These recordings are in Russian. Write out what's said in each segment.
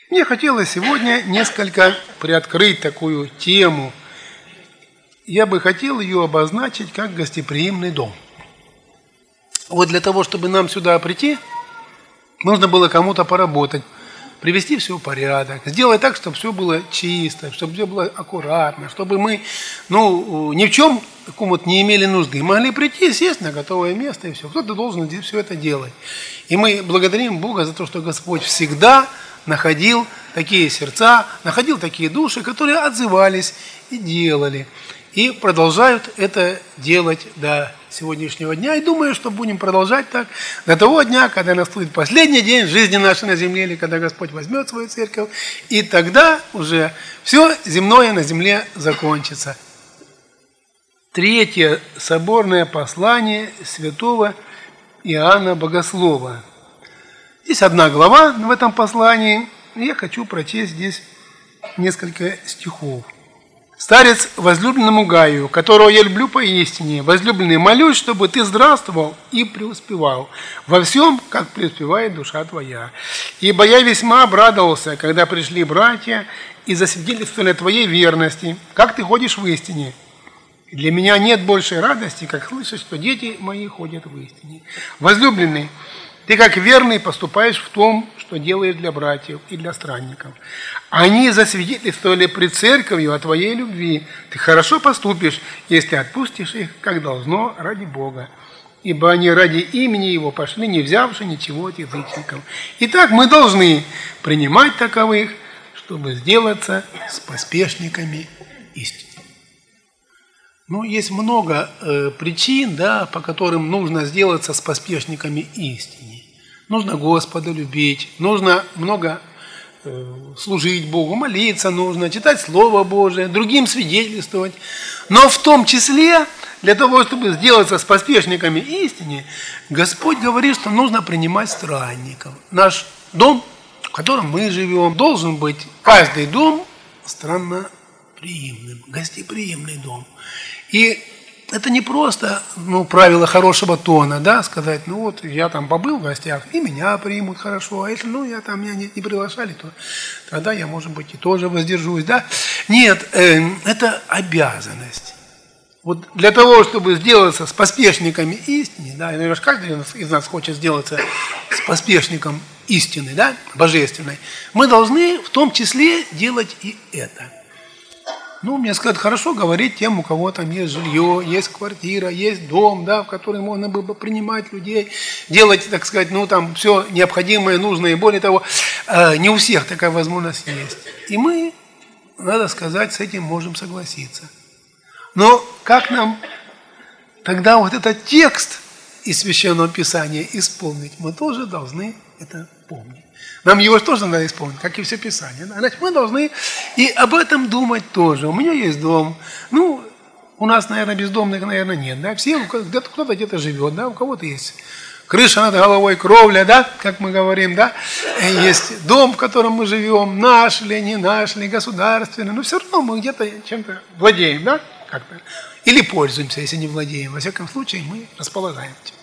Мне хотелось сегодня несколько приоткрыть такую тему. Я бы хотел ее обозначить как гостеприимный дом. Вот для того, чтобы нам сюда прийти, нужно было кому-то поработать, привести все в порядок, сделать так, чтобы все было чисто, чтобы все было аккуратно, чтобы мы ни в чем таком вот не имели нужды. Могли прийти, сесть на готовое место и все. Кто-то должен здесь все это делать. И мы благодарим Бога за то, что Господь всегда находил такие сердца, находил такие души, которые отзывались и делали. И продолжают это делать до сегодняшнего дня. И думаю, что будем продолжать так до того дня, когда наступит последний день жизни нашей на земле, или когда Господь возьмет свою церковь, и тогда уже все земное на земле закончится. Третье соборное послание святого Иоанна Богослова. Здесь одна глава в этом послании, и я хочу прочесть здесь несколько стихов. «Старец возлюбленному Гаю, которого я люблю поистине, возлюбленный, молюсь, чтобы ты здравствовал и преуспевал во всем, как преуспевает душа твоя. Ибо я весьма обрадовался, когда пришли братья и засвидетельствовали твоей верности, как ты ходишь в истине. Для меня нет большей радости, как слышать, что дети мои ходят в истине. Возлюбленный, ты как верный поступаешь в том, что делаешь для братьев и для странников. Они засвидетельствовали пред церковью о твоей любви. Ты хорошо поступишь, если отпустишь их, как должно, ради Бога. Ибо они ради имени Его пошли, не взявши ничего от язычников. Итак, мы должны принимать таковых, чтобы сделаться с поспешниками истины». Есть много причин, по которым нужно сделаться с поспешниками истине. Нужно Господа любить, нужно много служить Богу, молиться нужно, читать Слово Божие, другим свидетельствовать. Но в том числе, для того, чтобы сделаться с поспешниками истине, Господь говорит, что нужно принимать странников. Наш дом, в котором мы живем, должен быть каждый дом странноприимным, гостеприимный дом. И это не просто правило хорошего тона, сказать, я там побыл в гостях, и меня примут хорошо, а если меня не приглашали, то тогда я, может быть, и тоже воздержусь, Нет, это обязанность. Вот для того, чтобы сделаться с поспешниками истины, наверное, каждый из нас хочет сделаться с поспешником истины, божественной, мы должны в том числе делать и это. Мне сказать, хорошо говорить тем, у кого там есть жилье, есть квартира, есть дом, в который можно было бы принимать людей, делать, так сказать, там все необходимое, нужное, и более того, не у всех такая возможность есть. И мы, надо сказать, с этим можем согласиться. Но как нам тогда вот этот текст из Священного Писания исполнить, мы тоже должны это помнить. Нам его тоже надо исполнить, как и все Писание. Значит, мы должны и об этом думать тоже. У меня есть дом. У нас, наверное, бездомных, нет. Все, кто-то где-то живет, у кого-то есть крыша над головой, кровля, как мы говорим, Есть дом, в котором мы живем, наш ли, не наш ли, государственный. Но все равно мы где-то чем-то владеем, как-то. Или пользуемся, если не владеем. Во всяком случае, мы располагаем этим.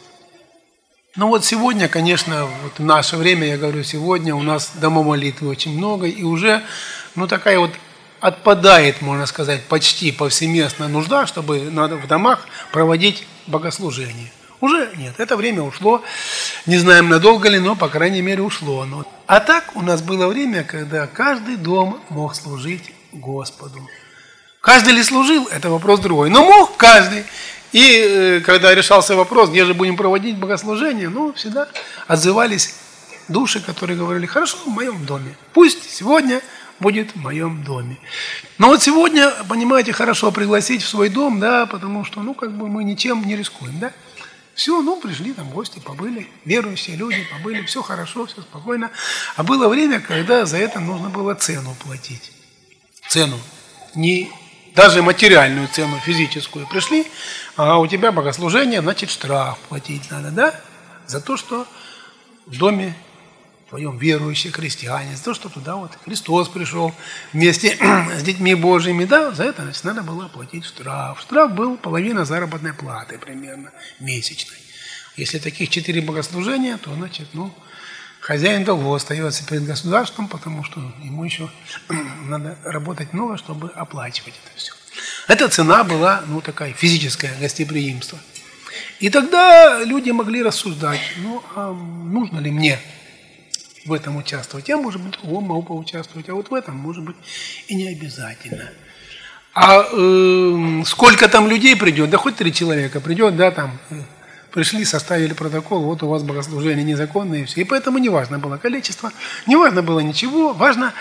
Сегодня, конечно, в наше время, я говорю, сегодня у нас домов молитвы очень много, и уже, такая вот отпадает, можно сказать, почти повсеместная нужда, чтобы надо в домах проводить богослужение. Уже нет, это время ушло, не знаем, надолго ли, но, по крайней мере, ушло. А так у нас было время, когда каждый дом мог служить Господу. Каждый ли служил, это вопрос другой, но мог каждый. И когда решался вопрос, где же будем проводить богослужение, всегда отзывались души, которые говорили, хорошо, в моем доме. Пусть сегодня будет в моем доме. Но сегодня, понимаете, хорошо пригласить в свой дом, потому что, мы ничем не рискуем, Все, пришли там гости, побыли, верующие люди, побыли, все хорошо, все спокойно. А было время, когда за это нужно было цену платить. Цену, не даже материальную цену, физическую. Пришли, а у тебя богослужение, значит, штраф платить надо, За то, что в доме твоем верующие христиане, за то, что туда Христос пришел вместе с детьми Божьими, за это, значит, надо было оплатить штраф. Штраф был половина заработной платы примерно месячной. Если таких 4 богослужения, то, значит, хозяин долго остается перед государством, потому что ему еще надо работать много, чтобы оплачивать это все. Эта цена была, ну, такая физическое гостеприимство. И тогда люди могли рассуждать, ну, а нужно ли мне в этом участвовать? Я, может быть, в другом могу поучаствовать, а вот в этом, может быть, и не обязательно. А сколько там людей придет? Да хоть 3 человека придет, да, там, пришли, составили протокол, вот у вас богослужение незаконное и все. И поэтому не важно было количество, не важно было ничего, важно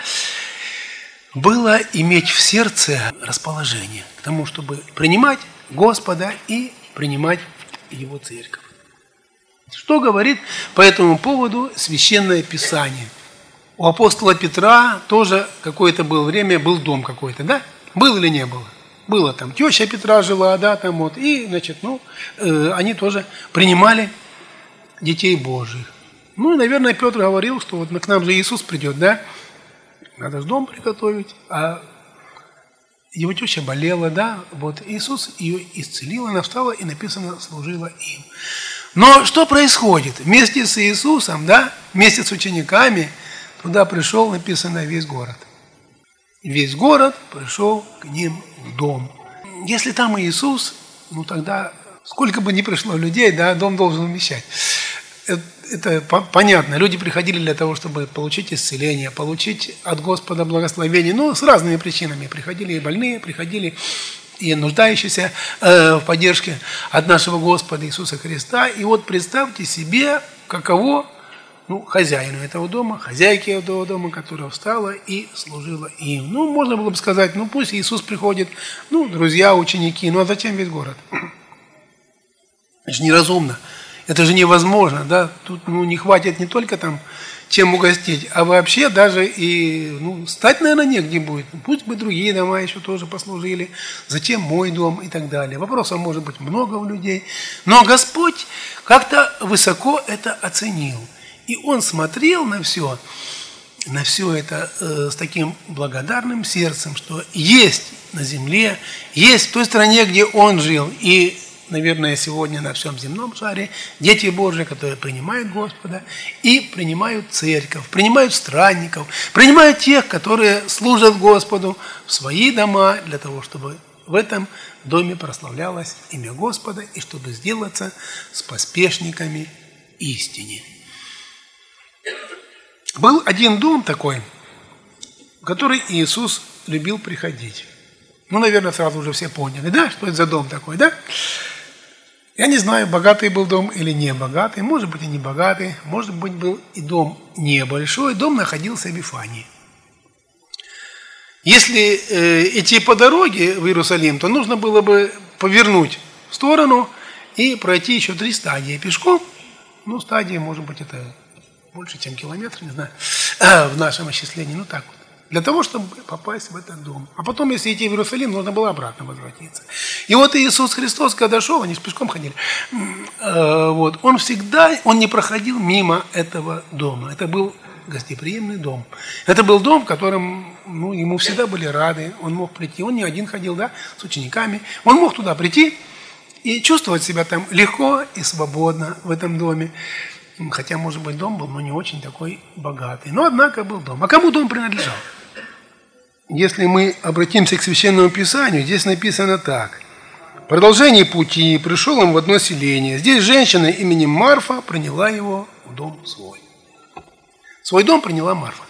было иметь в сердце расположение к тому, чтобы принимать Господа и принимать Его церковь. Что говорит по этому поводу Священное Писание? У апостола Петра тоже какое-то было время, был дом какой-то, да? Был или не было? Было там. Теща Петра жила, да, там вот. И, значит, ну, они тоже принимали детей Божьих. Ну, и, наверное, Петр говорил, что вот к нам же Иисус придет, да? Надо же дом приготовить. А его теща болела, да? Вот Иисус ее исцелил, она встала и, написано, служила им. Но что происходит? Вместе с Иисусом, да, вместе с учениками туда пришел, написано, весь город. Весь город пришел к ним в дом. Если там Иисус, ну тогда сколько бы ни пришло людей, да, дом должен вмещать. Это понятно. Люди приходили для того, чтобы получить исцеление, получить от Господа благословение. Ну, с разными причинами. Приходили и больные, приходили и нуждающиеся в поддержке от нашего Господа Иисуса Христа. И вот представьте себе, каково, ну, хозяину этого дома, хозяйке этого дома, которая встала и служила им. Ну, можно было бы сказать, ну, пусть Иисус приходит, ну, друзья, ученики, ну, а зачем весь город? Это же неразумно, это же невозможно, да, тут, ну, не хватит не только там, чем угостить, а вообще даже и, ну, стать, наверное, негде будет. Пусть бы другие дома еще тоже послужили, зачем мой дом и так далее. Вопросов может быть много у людей, но Господь как-то высоко это оценил. И Он смотрел на все это с таким благодарным сердцем, что есть на земле, есть в той стране, где Он жил, и, наверное, сегодня на всем земном шаре дети Божьи, которые принимают Господа и принимают церковь, принимают странников, принимают тех, которые служат Господу в свои дома для того, чтобы в этом доме прославлялось имя Господа и чтобы сделаться с поспешниками истине. Был один дом такой, в который Иисус любил приходить. Ну, наверное, сразу уже все поняли, да, что это за дом такой, да? Я не знаю, богатый был дом или не богатый, может быть, и не богатый, может быть, был и дом небольшой, дом находился в Вифании. Если идти по дороге в Иерусалим, то нужно было бы повернуть в сторону и пройти еще 3 стадии пешком. Ну, стадии, может быть, это больше, чем километр, не знаю, в нашем исчислении, ну так вот. Для того, чтобы попасть в этот дом. А потом, если идти в Иерусалим, нужно было обратно возвратиться. И вот Иисус Христос, когда шел, они же пешком ходили, вот, Он не проходил мимо этого дома. Это был гостеприимный дом. Это был дом, в котором, ну, ему всегда были рады. Он мог прийти, он не один ходил, да, с учениками. Он мог туда прийти и чувствовать себя там легко и свободно в этом доме. Хотя, может быть, дом был, но не очень такой богатый. Но, однако, был дом. А кому дом принадлежал? Если мы обратимся к Священному Писанию, здесь написано так. В продолжении пути пришел он в одно селение. Здесь женщина именем Марфа приняла его в дом свой. Свой дом приняла Марфа.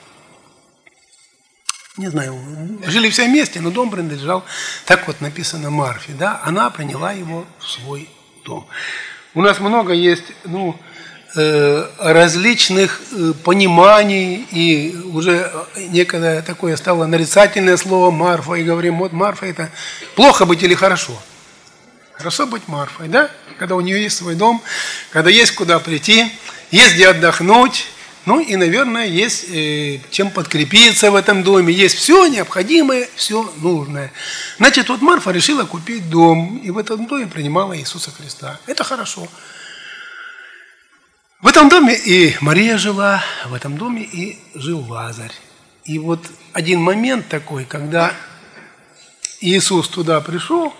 Не знаю, жили все вместе, но дом принадлежал, так вот написано, Марфе. Да? Она приняла его в свой дом. У нас много есть, ну, различных пониманий, и уже некое такое стало нарицательное слово Марфа, и говорим, вот Марфа это плохо быть или хорошо? Хорошо быть Марфой, да? Когда у нее есть свой дом, когда есть куда прийти, есть где отдохнуть, ну и, наверное, есть чем подкрепиться в этом доме, есть все необходимое, все нужное. Значит, вот Марфа решила купить дом, и в этом доме принимала Иисуса Христа. Это хорошо. В этом доме и Мария жила, в этом доме и жил Лазарь. И вот один момент такой, когда Иисус туда пришел,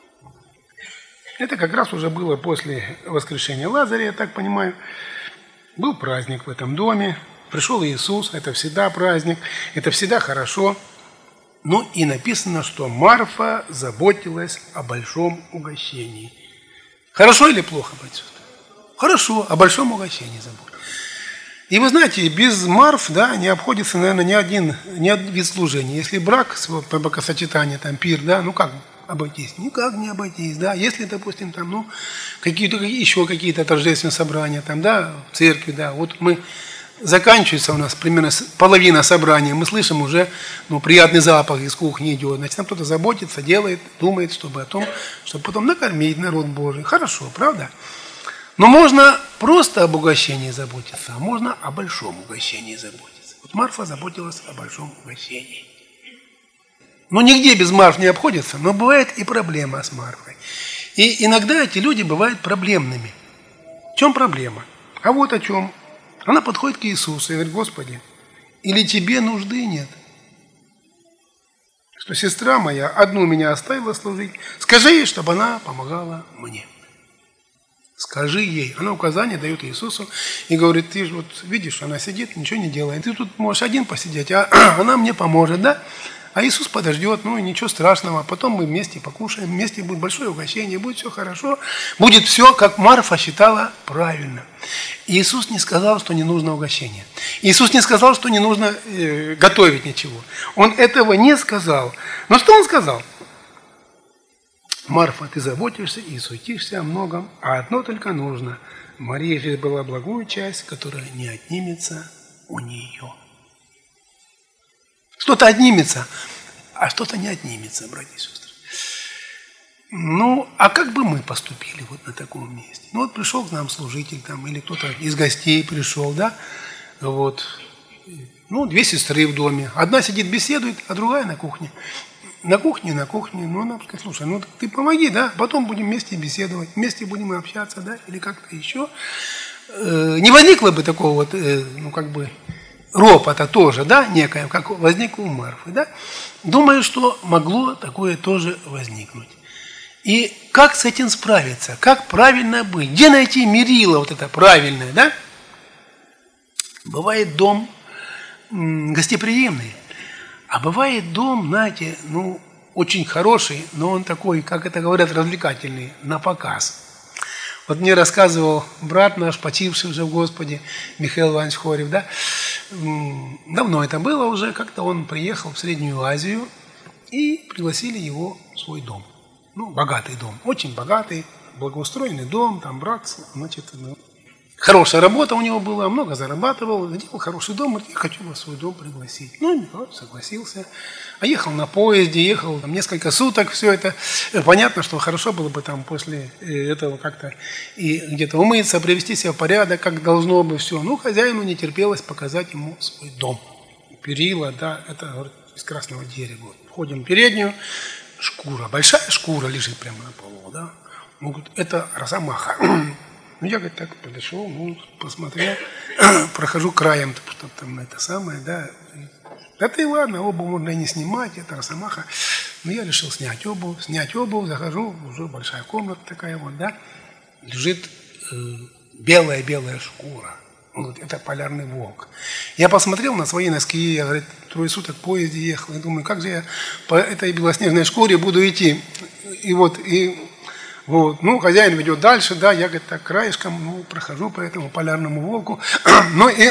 это как раз уже было после воскрешения Лазаря, я так понимаю. Был праздник в этом доме, пришел Иисус, это всегда праздник, это всегда хорошо. Ну и написано, что Марфа заботилась о большом угощении. Хорошо или плохо, братья? Хорошо, о большом угощении заботилась. И вы знаете, без Марф, да, не обходится, наверное, ни один вид служения. Если брак, бракосочетание, там, пир, да, ну как обойтись? Никак не обойтись, да. Если, допустим, там, ну, еще какие-то торжественные собрания, там, да, в церкви, да, вот мы, заканчивается у нас примерно половина собрания, мы слышим уже, ну, приятный запах из кухни идет, значит, там кто-то заботится, делает, думает, чтобы о том, чтобы потом накормить народ Божий. Хорошо, правда? Но можно просто об угощении заботиться, а можно о большом угощении заботиться. Вот Марфа заботилась о большом угощении. Но нигде без Марф не обходится, но бывает и проблема с Марфой. И иногда эти люди бывают проблемными. В чем проблема? А вот о чем. Она подходит к Иисусу и говорит: Господи, или тебе нужды нет? Что сестра моя одну меня оставила служить, скажи ей, чтобы она помогала мне. Скажи ей. Она указание дает Иисусу и говорит: ты же вот видишь, она сидит, ничего не делает. Ты тут можешь один посидеть, а она мне поможет, да? А Иисус подождет, ну и ничего страшного. Потом мы вместе покушаем, вместе будет большое угощение, будет все хорошо. Будет все, как Марфа считала правильно. Иисус не сказал, что не нужно угощение. Иисус не сказал, что не нужно готовить ничего. Он этого не сказал. Но что Он сказал? Марфа, ты заботишься и суетишься о многом, а одно только нужно. Мария же была благую часть, которая не отнимется у нее. Что-то отнимется, а что-то не отнимется, братья и сестры. Ну, а как бы мы поступили вот на таком месте? Ну, вот пришел к нам служитель там, или кто-то из гостей пришел, да, вот. Ну, две сестры в доме. Одна сидит, беседует, а другая на кухне. На кухне, ну, она сказать: слушай, ну, ты помоги, да, потом будем вместе беседовать, вместе будем общаться, да, или как-то еще. Не возникло бы такого вот, ну, как бы, ропота тоже, да, некое, как возникло у Марфы, да. Думаю, что могло такое тоже возникнуть. И как с этим справиться? Как правильно быть? Где найти мерило вот это правильное, да? Бывает дом гостеприимный, а бывает дом, знаете, ну, очень хороший, но он такой, как это говорят, развлекательный, на показ. Вот мне рассказывал брат наш, почивший уже в Господе, Михаил Иванович Хорев, да, давно это было уже, как-то он приехал в Среднюю Азию и пригласили его в свой дом. Ну, богатый дом, очень богатый, благоустроенный дом, там брат, значит, хорошая работа у него была, много зарабатывал, делал хороший дом, говорит: я хочу вас в свой дом пригласить. Ну, Михаил согласился. А ехал на поезде, ехал там несколько суток, все это. Понятно, что хорошо было бы там после этого как-то и где-то умыться, привести себя в порядок, как должно бы все. Ну, хозяину не терпелось показать ему свой дом. Перила, да, это, говорит, из красного дерева. Входим в переднюю, шкура, большая шкура лежит прямо на полу, да. Он говорит: это росомаха. Ну, я, говорит, так подошел, ну, посмотрел, прохожу краем, что там это самое, да. Это и ладно, обувь можно и не снимать, это росомаха. Но я решил снять обувь, захожу, уже большая комната такая вот, да. Лежит белая шкура. Он говорит: это полярный волк. Я посмотрел на свои носки, я, говорит, 3 суток в поезде ехал, я думаю, как же я по этой белоснежной шкуре буду идти. И вот, ну, хозяин ведет дальше, да, я, говорит, так краешком, ну, прохожу по этому полярному волку. Ну и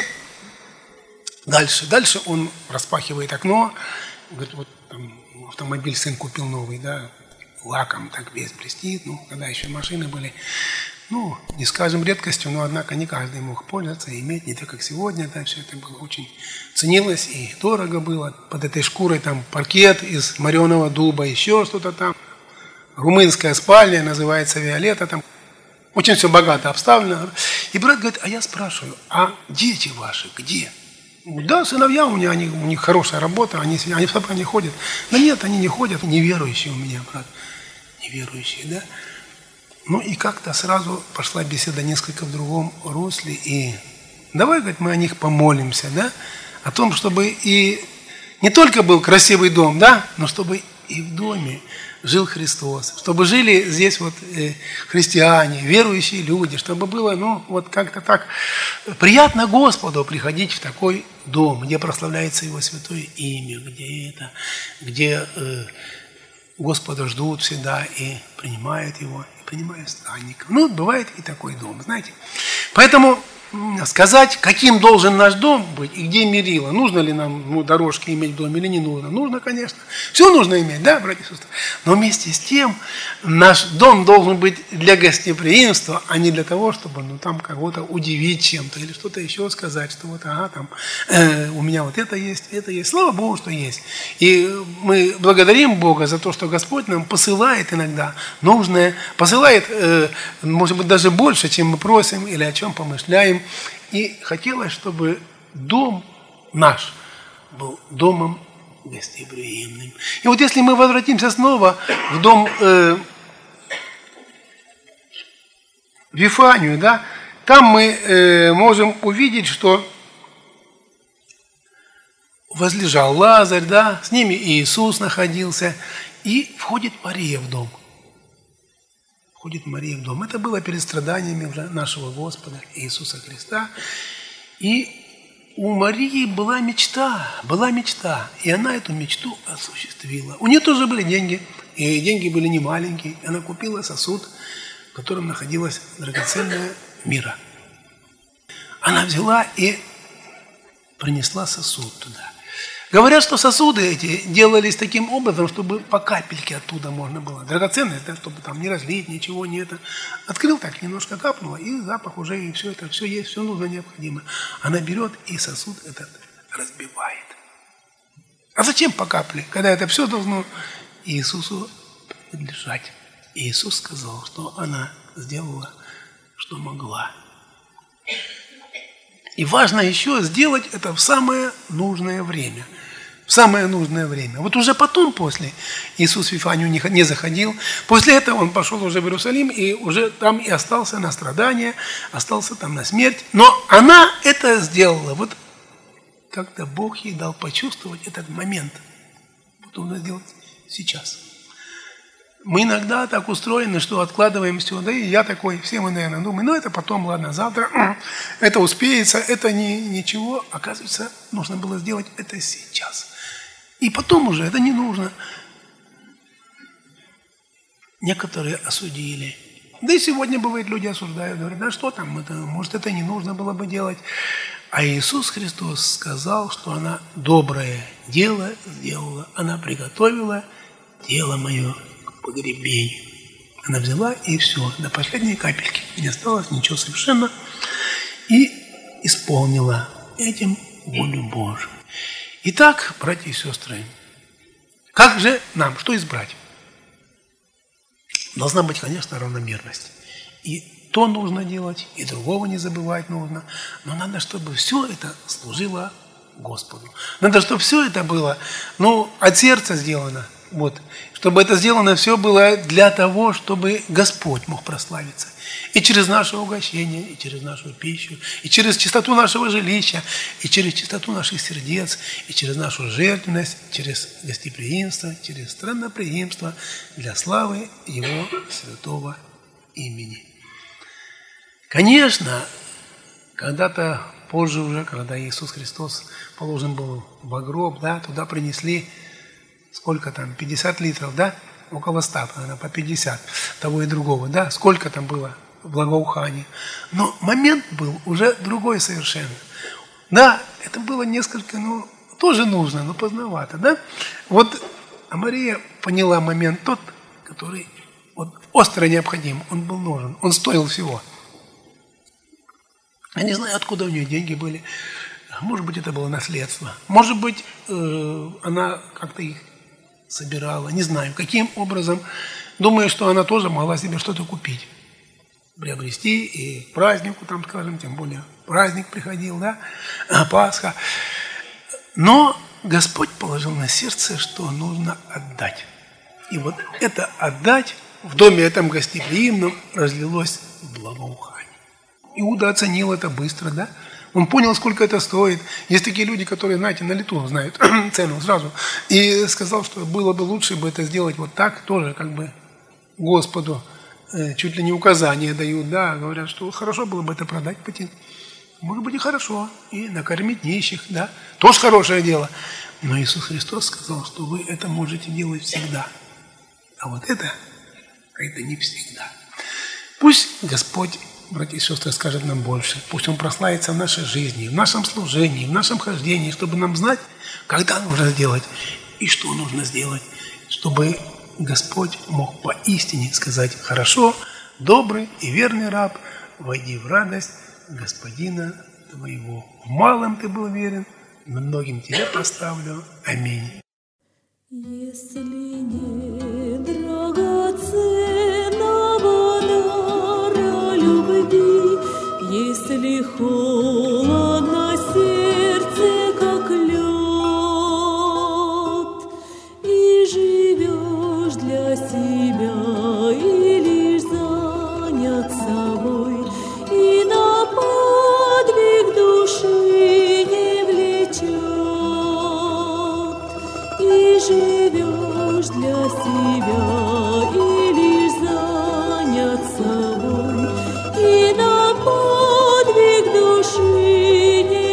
дальше он распахивает окно, говорит: вот там автомобиль сын купил новый, да, лаком так весь блестит, ну, когда еще машины были, ну, не скажем редкостью, но, однако, не каждый мог пользоваться и иметь, не так, как сегодня, да, все это было очень ценилось и дорого было. Под этой шкурой там паркет из мореного дуба, еще что-то там. Румынская спальня, называется Виолетта, там очень все богато обставлено. И брат говорит: а я спрашиваю: а дети ваши где? Да, сыновья у меня, у них хорошая работа, они в собрание ходят. Да нет, они не ходят, неверующие у меня, брат, неверующие, да. Ну и как-то сразу пошла беседа несколько в другом русле, и давай, говорит, мы о них помолимся, да, о том, чтобы и не только был красивый дом, да, но чтобы и в доме жил Христос, чтобы жили здесь вот христиане, верующие люди, чтобы было, ну, вот как-то так приятно Господу приходить в такой дом, где прославляется Его святое имя, где Господа ждут всегда и принимают Его, и принимают странников. Ну, бывает и такой дом, знаете. Поэтому сказать, каким должен наш дом быть и где мерило, нужно ли нам дорожки иметь в доме или не нужно. Нужно, конечно. Все нужно иметь, да, братья и сестры? Но вместе с тем наш дом должен быть для гостеприимства, а не для того, чтобы там кого-то удивить чем-то или что-то еще сказать, что вот, ага, там у меня вот это есть. Слава Богу, что есть. И мы благодарим Бога за то, что Господь нам посылает иногда нужное, посылает, может быть, даже больше, чем мы просим или о чем помышляем. И хотелось, чтобы дом наш был домом гостеприимным. И вот если мы возвратимся снова в дом в Вифанию, да, там мы можем увидеть, что возлежал Лазарь, да, с ними и Иисус находился, и входит Мария в дом. Входит Мария в дом. Это было перед страданиями нашего Господа Иисуса Христа. И у Марии была мечта, и она эту мечту осуществила. У нее тоже были деньги, и деньги были не маленькие. Она купила сосуд, в котором находилась драгоценная мирра. Она взяла и принесла сосуд туда. Говорят, что сосуды эти делались таким образом, чтобы по капельке оттуда можно было. Драгоценность, да, чтобы там не разлить, ничего не это. Открыл так, немножко капнуло, и запах уже, и все это, все есть, все нужно, необходимо. Она берет и сосуд этот разбивает. А зачем по капле, когда это все должно Иисусу принадлежать? И Иисус сказал, что она сделала, что могла. И важно еще сделать это в самое нужное время. В самое нужное время. Вот уже потом, после, Иисус в Вифанию не заходил. После этого он пошел уже в Иерусалим и уже там и остался на страдания, остался там на смерть. Но она это сделала. Вот как-то Бог ей дал почувствовать этот момент. Вот он это сделать сейчас. Мы иногда так устроены, что откладываем все, да и я такой, все мы, наверное, думаем, ну это потом, ладно, завтра, это успеется, это ничего. Оказывается, нужно было сделать это сейчас. И потом уже это не нужно. Некоторые осудили. Да и сегодня, бывает, люди осуждают, говорят, да что там, может, это не нужно было бы делать. А Иисус Христос сказал, что она доброе дело сделала, она приготовила тело мое погребению. Она взяла и все, до последней капельки. Не осталось ничего совершенно. И исполнила этим волю Божию. Итак, братья и сестры, как же нам, что избрать? Должна быть, конечно, равномерность. И то нужно делать, и другого не забывать нужно. Но надо, чтобы все это служило Господу. Надо, чтобы все это было, от сердца сделано. Вот. Чтобы это сделано все было для того, чтобы Господь мог прославиться. И через наше угощение, и через нашу пищу, и через чистоту нашего жилища, и через чистоту наших сердец, и через нашу жертвенность, через гостеприимство, через странноприимство для славы Его святого имени. Конечно, когда-то позже уже, когда Иисус Христос положен был в гроб, да, туда принесли сколько там, 50 литров, да? Около 100, наверное, по 50 того и другого, да? Сколько там было благоухания. Но момент был уже другой совершенно. Да, это было несколько, тоже нужно, но поздновато, да? Вот а Мария поняла момент тот, который вот остро необходим, он был нужен, он стоил всего. Я не знаю, откуда у нее деньги были. Может быть, это было наследство. Может быть, она как-то их собирала, не знаю, каким образом. Думаю, что она тоже могла себе что-то купить, приобрести и к празднику, там, скажем, тем более праздник приходил, да, Пасха. Но Господь положил на сердце, что нужно отдать. И вот это отдать в доме этом гостеприимном разлилось в благоухание. Иуда оценил это быстро, да, Он понял, сколько это стоит. Есть такие люди, которые, знаете, на лету знают цену сразу. И сказал, что было бы лучше бы это сделать вот так, тоже как бы Господу чуть ли не указания дают, да, говорят, что хорошо было бы это продать, пойти. Может быть и хорошо, и накормить нищих, да, тоже хорошее дело. Но Иисус Христос сказал, что вы это можете делать всегда. А вот это не всегда. Пусть Господь, братья и сестры, скажет нам больше. Пусть Он прославится в нашей жизни, в нашем служении, в нашем хождении, чтобы нам знать, когда нужно сделать и что нужно сделать, чтобы Господь мог поистине сказать: хорошо, добрый и верный раб, войди в радость Господина твоего. В малом ты был верен, но многим тебя поставлю. Аминь. Если не драгоценного дара любви, если холодно сердце, как лед, и живешь для себя, и лишь занят собой, и на подвиг души не влечет, и живешь для себя, и лишь занят собой, и на подвиг души не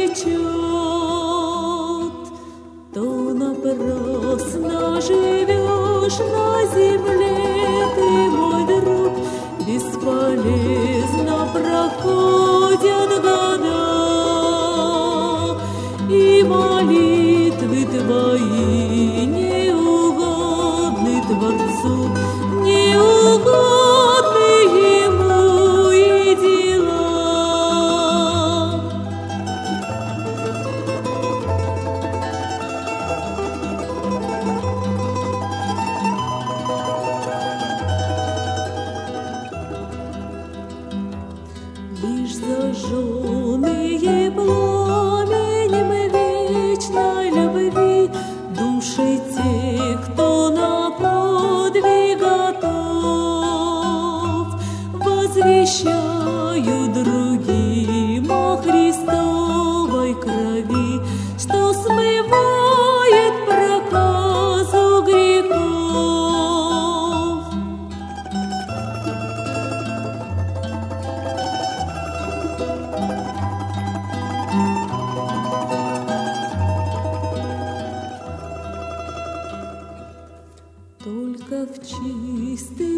влечет, то напрасно живешь на земле ты, мой друг, бесполезно проходят года, и молитвы твои не угодны Творцу, не угодны Ему и дела. Лишь зажженные пламенем вечной любви души тех, кто на подвиг готов, возвещают другим о Христовой крови, что смывает проказу грехов. Только в чистый